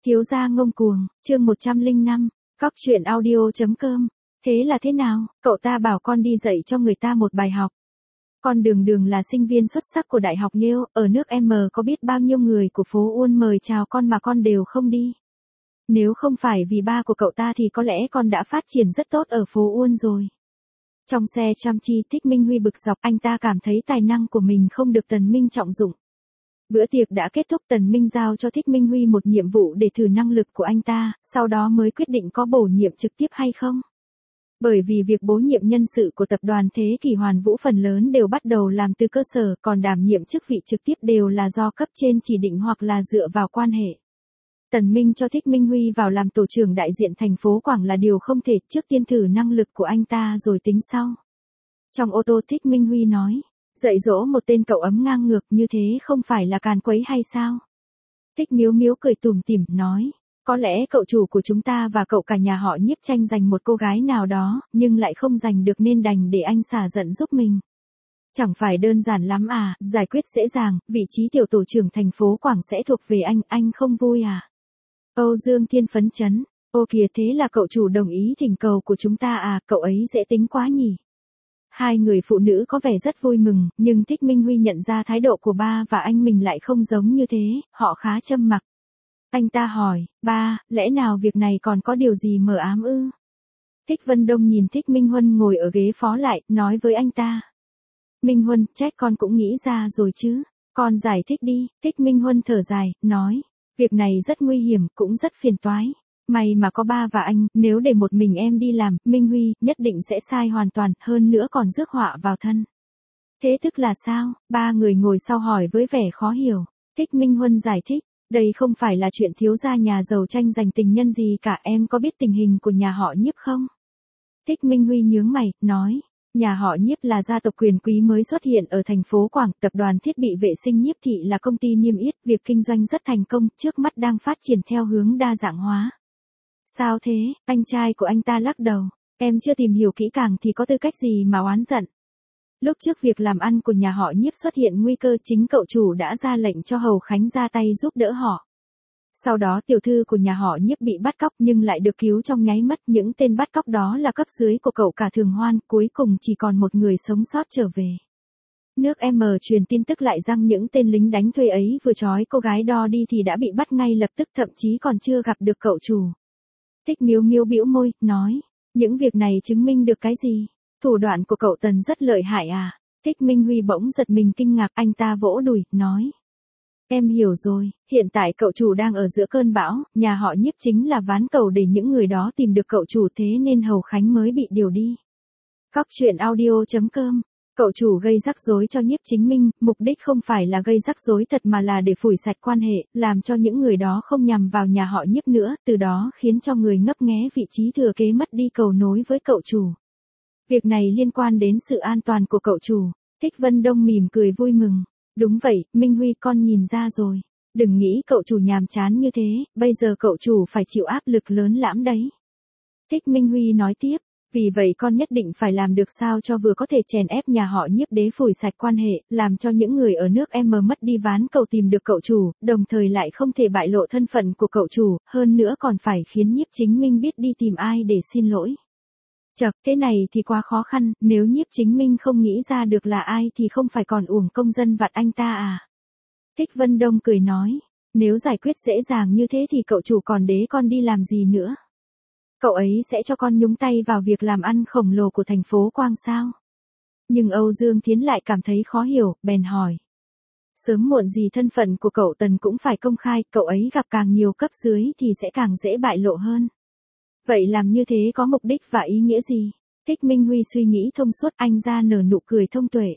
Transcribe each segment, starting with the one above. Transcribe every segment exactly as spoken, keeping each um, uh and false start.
Thiếu gia ngông cuồng, chương một trăm lẻ năm, cóc truyện audio chấm com. Thế là thế nào, cậu ta bảo con đi dạy cho người ta một bài học. Con Đường Đường là sinh viên xuất sắc của Đại học Yale, ở nước M có biết bao nhiêu người của phố Uôn mời chào con mà con đều không đi. Nếu không phải vì ba của cậu ta thì có lẽ con đã phát triển rất tốt ở phố Uôn rồi. Trong xe chăm chi Thích Minh Huy bực dọc, anh ta cảm thấy tài năng của mình không được Tần Minh trọng dụng. Bữa tiệc đã kết thúc, Tần Minh giao cho Thích Minh Huy một nhiệm vụ để thử năng lực của anh ta, sau đó mới quyết định có bổ nhiệm trực tiếp hay không. Bởi vì việc bổ nhiệm nhân sự của tập đoàn Thế Kỷ Hoàn Vũ phần lớn đều bắt đầu làm từ cơ sở, còn đảm nhiệm chức vị trực tiếp đều là do cấp trên chỉ định hoặc là dựa vào quan hệ. Tần Minh cho Thích Minh Huy vào làm tổ trưởng đại diện thành phố Quảng là điều không thể, trước tiên thử năng lực của anh ta rồi tính sau. Trong ô tô Thích Minh Huy nói, dạy dỗ một tên cậu ấm ngang ngược như thế không phải là càn quấy hay sao? Thích Miếu Miếu cười tủm tỉm nói, có lẽ cậu chủ của chúng ta và cậu cả nhà họ Nhiếp tranh giành một cô gái nào đó, nhưng lại không giành được nên đành để anh xả giận giúp mình. Chẳng phải đơn giản lắm à, giải quyết dễ dàng, vị trí tiểu tổ trưởng thành phố Quảng sẽ thuộc về anh, anh không vui à? Âu Dương Thiên phấn chấn, ô kìa, thế là cậu chủ đồng ý thỉnh cầu của chúng ta à, cậu ấy dễ tính quá nhỉ? Hai người phụ nữ có vẻ rất vui mừng, nhưng Thích Minh Huy nhận ra thái độ của ba và anh mình lại không giống như thế, họ khá châm mặc. Anh ta hỏi, ba, lẽ nào việc này còn có điều gì mờ ám ư? Thích Vân Đông nhìn Thích Minh Huân ngồi ở ghế phó lại, nói với anh ta. Minh Huân, trách con cũng nghĩ ra rồi chứ, con giải thích đi. Thích Minh Huân thở dài, nói, việc này rất nguy hiểm, cũng rất phiền toái. May mà có ba và anh, nếu để một mình em đi làm, Minh Huy, nhất định sẽ sai hoàn toàn, hơn nữa còn rước họa vào thân. Thế tức là sao? Ba người ngồi sau hỏi với vẻ khó hiểu. Thích Minh Huân giải thích, đây không phải là chuyện thiếu gia nhà giàu tranh giành tình nhân gì cả, em có biết tình hình của nhà họ Nhiếp không? Thích Minh Huy nhướng mày, nói, nhà họ Nhiếp là gia tộc quyền quý mới xuất hiện ở thành phố Quảng, tập đoàn thiết bị vệ sinh Nhiếp Thị là công ty niêm yết, việc kinh doanh rất thành công, trước mắt đang phát triển theo hướng đa dạng hóa. Sao thế? Anh trai của anh ta lắc đầu, em chưa tìm hiểu kỹ càng thì có tư cách gì mà oán giận. Lúc trước việc làm ăn của nhà họ Nhiếp xuất hiện nguy cơ, chính cậu chủ đã ra lệnh cho Hầu Khánh ra tay giúp đỡ họ. Sau đó tiểu thư của nhà họ Nhiếp bị bắt cóc nhưng lại được cứu trong nháy mắt, những tên bắt cóc đó là cấp dưới của cậu cả Thường Hoan, cuối cùng chỉ còn một người sống sót trở về. Nước M truyền tin tức lại rằng những tên lính đánh thuê ấy vừa trói cô gái đó đi thì đã bị bắt ngay lập tức, thậm chí còn chưa gặp được cậu chủ. Thích Miếu Miếu bĩu môi, nói, những việc này chứng minh được cái gì? Thủ đoạn của cậu Tần rất lợi hại à? Thích Minh Huy bỗng giật mình kinh ngạc, anh ta vỗ đùi, nói. Em hiểu rồi, hiện tại cậu chủ đang ở giữa cơn bão, nhà họ Nhiếp chính là ván cầu để những người đó tìm được cậu chủ, thế nên Hầu Khánh mới bị điều đi. Cóc truyện audio chấm com. Cậu chủ gây rắc rối cho Nhiếp Chính Minh, mục đích không phải là gây rắc rối thật mà là để phủi sạch quan hệ, làm cho những người đó không nhằm vào nhà họ Nhiếp nữa, từ đó khiến cho người ngấp nghé vị trí thừa kế mất đi cầu nối với cậu chủ. Việc này liên quan đến sự an toàn của cậu chủ. Thích Vân Đông mỉm cười vui mừng. Đúng vậy, Minh Huy, con nhìn ra rồi. Đừng nghĩ cậu chủ nhàm chán như thế, bây giờ cậu chủ phải chịu áp lực lớn lắm đấy. Thích Minh Huy nói tiếp, vì vậy con nhất định phải làm được sao cho vừa có thể chèn ép nhà họ Nhiếp đế phủi sạch quan hệ, làm cho những người ở nước M mất đi ván cầu tìm được cậu chủ, đồng thời lại không thể bại lộ thân phận của cậu chủ, hơn nữa còn phải khiến Nhiếp Chính Minh biết đi tìm ai để xin lỗi. Chậc, thế này thì quá khó khăn, nếu Nhiếp Chính Minh không nghĩ ra được là ai thì không phải còn uổng công dân vặt anh ta à? Thích Vân Đông cười nói, nếu giải quyết dễ dàng như thế thì cậu chủ còn đế con đi làm gì nữa? Cậu ấy sẽ cho con nhúng tay vào việc làm ăn khổng lồ của thành phố Quang sao? Nhưng Âu Dương Thiến lại cảm thấy khó hiểu, bèn hỏi. Sớm muộn gì thân phận của cậu Tần cũng phải công khai, cậu ấy gặp càng nhiều cấp dưới thì sẽ càng dễ bại lộ hơn. Vậy làm như thế có mục đích và ý nghĩa gì? Thích Minh Huy suy nghĩ thông suốt, anh ra nở nụ cười thông tuệ.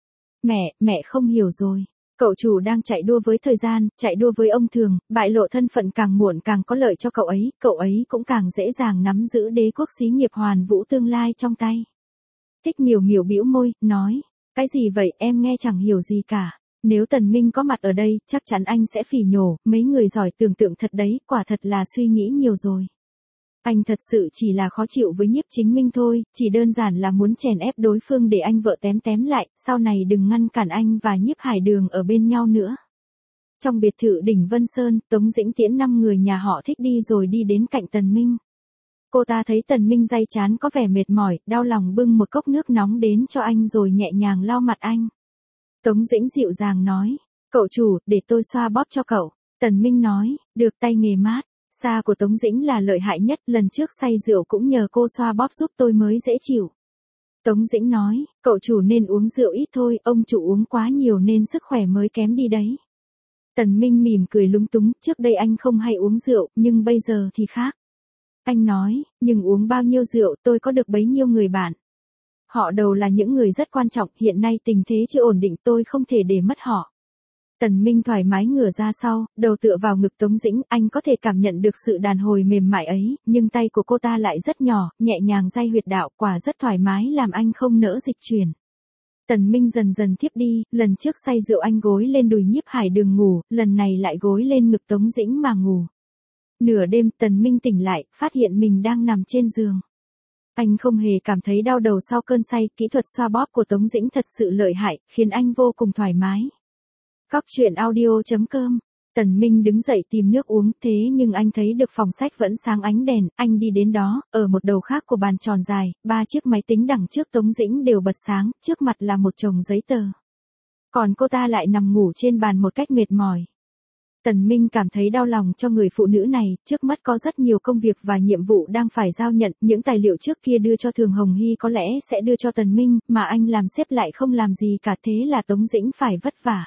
Mẹ, mẹ không hiểu rồi. Cậu chủ đang chạy đua với thời gian, chạy đua với ông Thường, bại lộ thân phận càng muộn càng có lợi cho cậu ấy, cậu ấy cũng càng dễ dàng nắm giữ đế quốc xí nghiệp Hoàn Vũ tương lai trong tay. Thích Miểu Miểu bĩu môi, nói, cái gì vậy, em nghe chẳng hiểu gì cả. Nếu Tần Minh có mặt ở đây, chắc chắn anh sẽ phỉ nhổ, mấy người giỏi tưởng tượng thật đấy, quả thật là suy nghĩ nhiều rồi. Anh thật sự chỉ là khó chịu với Nhiếp Chính Minh thôi, chỉ đơn giản là muốn chèn ép đối phương để anh vợ tém tém lại, sau này đừng ngăn cản anh và Nhiếp Hải Đường ở bên nhau nữa. Trong biệt thự đỉnh Vân Sơn, Tống Dĩnh tiễn năm người nhà họ Thích đi rồi đi đến cạnh Tần Minh. Cô ta thấy Tần Minh day chán có vẻ mệt mỏi, đau lòng bưng một cốc nước nóng đến cho anh rồi nhẹ nhàng lau mặt anh. Tống Dĩnh dịu dàng nói, cậu chủ, để tôi xoa bóp cho cậu. Tần Minh nói, được, tay nghề mát. Xa của Tống Dĩnh là lợi hại nhất, lần trước say rượu cũng nhờ cô xoa bóp giúp tôi mới dễ chịu. Tống Dĩnh nói, cậu chủ nên uống rượu ít thôi, ông chủ uống quá nhiều nên sức khỏe mới kém đi đấy. Tần Minh mỉm cười lúng túng, trước đây anh không hay uống rượu, nhưng bây giờ thì khác. Anh nói, nhưng uống bao nhiêu rượu tôi có được bấy nhiêu người bạn. Họ đều là những người rất quan trọng, hiện nay tình thế chưa ổn định tôi không thể để mất họ. Tần Minh thoải mái ngửa ra sau, đầu tựa vào ngực Tống Dĩnh, anh có thể cảm nhận được sự đàn hồi mềm mại ấy, nhưng tay của cô ta lại rất nhỏ, nhẹ nhàng day huyệt đạo, quả rất thoải mái làm anh không nỡ dịch chuyển. Tần Minh dần dần thiếp đi, lần trước say rượu anh gối lên đùi Nhiếp Hải Đường ngủ, lần này lại gối lên ngực Tống Dĩnh mà ngủ. Nửa đêm Tần Minh tỉnh lại, phát hiện mình đang nằm trên giường. Anh không hề cảm thấy đau đầu sau cơn say, kỹ thuật xoa bóp của Tống Dĩnh thật sự lợi hại, khiến anh vô cùng thoải mái. Cóc truyện audio chấm com. Tần Minh đứng dậy tìm nước uống, thế nhưng anh thấy được phòng sách vẫn sáng ánh đèn, anh đi đến đó, ở một đầu khác của bàn tròn dài, ba chiếc máy tính đằng trước Tống Dĩnh đều bật sáng, trước mặt là một chồng giấy tờ. Còn cô ta lại nằm ngủ trên bàn một cách mệt mỏi. Tần Minh cảm thấy đau lòng cho người phụ nữ này, trước mắt có rất nhiều công việc và nhiệm vụ đang phải giao nhận, những tài liệu trước kia đưa cho Thường Hồng Hy có lẽ sẽ đưa cho Tần Minh, mà anh làm sếp lại không làm gì cả, thế là Tống Dĩnh phải vất vả.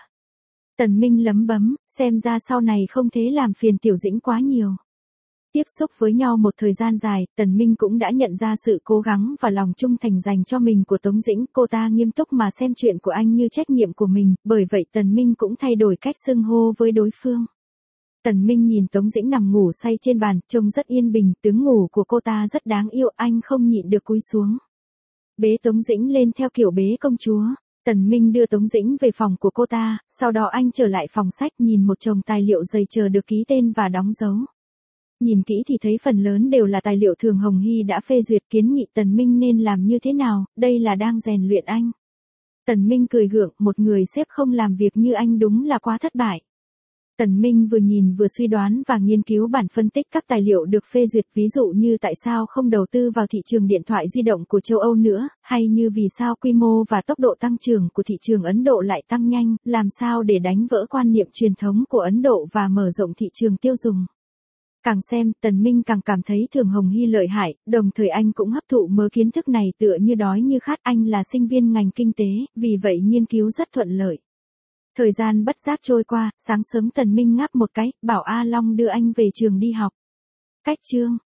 Tần Minh lấm bấm, xem ra sau này không thế làm phiền Tiểu Dĩnh quá nhiều. Tiếp xúc với nhau một thời gian dài, Tần Minh cũng đã nhận ra sự cố gắng và lòng trung thành dành cho mình của Tống Dĩnh, cô ta nghiêm túc mà xem chuyện của anh như trách nhiệm của mình, bởi vậy Tần Minh cũng thay đổi cách xưng hô với đối phương. Tần Minh nhìn Tống Dĩnh nằm ngủ say trên bàn, trông rất yên bình, tướng ngủ của cô ta rất đáng yêu, anh không nhịn được cúi xuống. Bế Tống Dĩnh lên theo kiểu bế công chúa. Tần Minh đưa Tống Dĩnh về phòng của cô ta, sau đó anh trở lại phòng sách nhìn một chồng tài liệu dày chờ được ký tên và đóng dấu. Nhìn kỹ thì thấy phần lớn đều là tài liệu Thường Hồng Hy đã phê duyệt, kiến nghị Tần Minh nên làm như thế nào, đây là đang rèn luyện anh. Tần Minh cười gượng, một người sếp không làm việc như anh đúng là quá thất bại. Tần Minh vừa nhìn vừa suy đoán và nghiên cứu bản phân tích các tài liệu được phê duyệt, ví dụ như tại sao không đầu tư vào thị trường điện thoại di động của châu Âu nữa, hay như vì sao quy mô và tốc độ tăng trưởng của thị trường Ấn Độ lại tăng nhanh, làm sao để đánh vỡ quan niệm truyền thống của Ấn Độ và mở rộng thị trường tiêu dùng. Càng xem, Tần Minh càng cảm thấy Thường Hồng Hy lợi hại, đồng thời anh cũng hấp thụ mớ kiến thức này tựa như đói như khát, anh là sinh viên ngành kinh tế, vì vậy nghiên cứu rất thuận lợi. Thời gian bất giác trôi qua, sáng sớm Tần Minh ngáp một cái, bảo A Long đưa anh về trường đi học. Cách chương